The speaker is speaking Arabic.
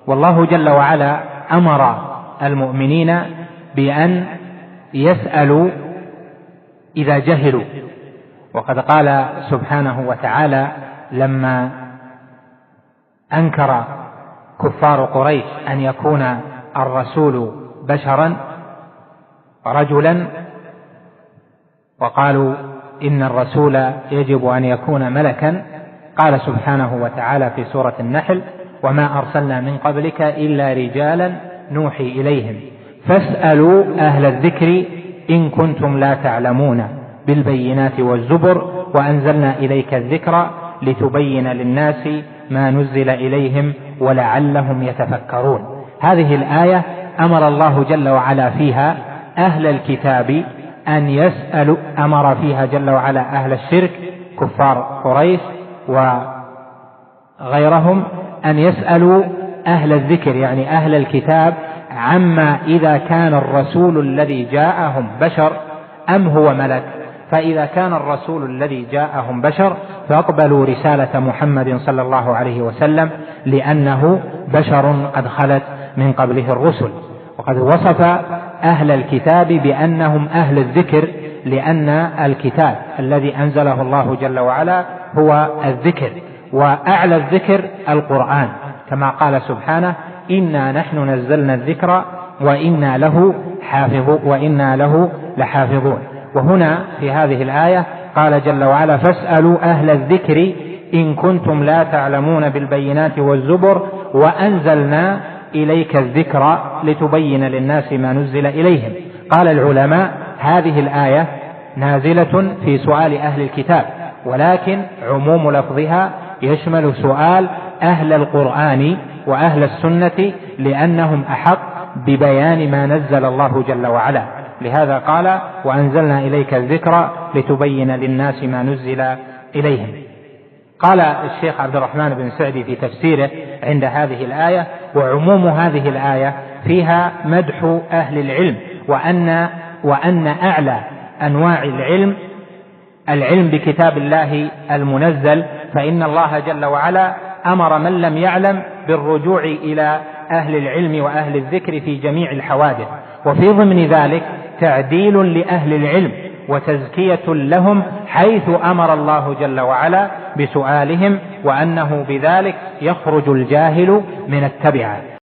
والله جل وعلا أمر المؤمنين بأن يسألوا إذا جهلوا، وقد قال سبحانه وتعالى لما أنكر كفار قريش أن يكون الرسول بشرا رجلا، وقالوا إن الرسول يجب أن يكون ملكا، قال سبحانه وتعالى في سورة النحل: وما أرسلنا من قبلك إلا رجالا نوحي إليهم فاسألوا أهل الذكر إن كنتم لا تعلمون بالبينات والزبر وأنزلنا إليك الذكر لتبين للناس ما نزل إليهم ولعلهم يتفكرون. هذه الآية أمر الله جل وعلا فيها أهل الكتاب أن يسألوا، أمر فيها جل وعلا أهل الشرك كفار قريش وغيرهم أن يسألوا أهل الذكر يعني أهل الكتاب عما إذا كان الرسول الذي جاءهم بشر أم هو ملك. فإذا كان الرسول الذي جاءهم بشر فاقبلوا رسالة محمد صلى الله عليه وسلم لأنه بشر قد خلت من قبله الرسل. وقد وصف أهل الكتاب بأنهم أهل الذكر لأن الكتاب الذي أنزله الله جل وعلا هو الذكر، وأعلى الذكر القرآن، كما قال سبحانه: إنا نحن نزلنا الذكر وإنا له لحافظون. وهنا في هذه الآية قال جل وعلا: فاسألوا أهل الذكر إن كنتم لا تعلمون بالبينات والزبر وأنزلنا إليك الذكر لتبين للناس ما نزل إليهم. قال العلماء: هذه الآية نازلة في سؤال أهل الكتاب، ولكن عموم لفظها يشمل سؤال أهل القرآن وأهل السنة لأنهم أحق ببيان ما نزل الله جل وعلا. لهذا قال: وأنزلنا إليك الذكر لتبين للناس ما نزل إليهم. قال الشيخ عبد الرحمن بن سعدي في تفسيره عند هذه الآية: وعموم هذه الآية فيها مدح أهل العلم، وأن أعلى أنواع العلم بكتاب الله المنزل، فإن الله جل وعلا أمر من لم يعلم بالرجوع إلى أهل العلم وأهل الذكر في جميع الحوادث، وفي ضمن ذلك تعديل لأهل العلم وتزكية لهم، حيث أمر الله جل وعلا بسؤالهم، وأنه بذلك يخرج الجاهل من التبعة.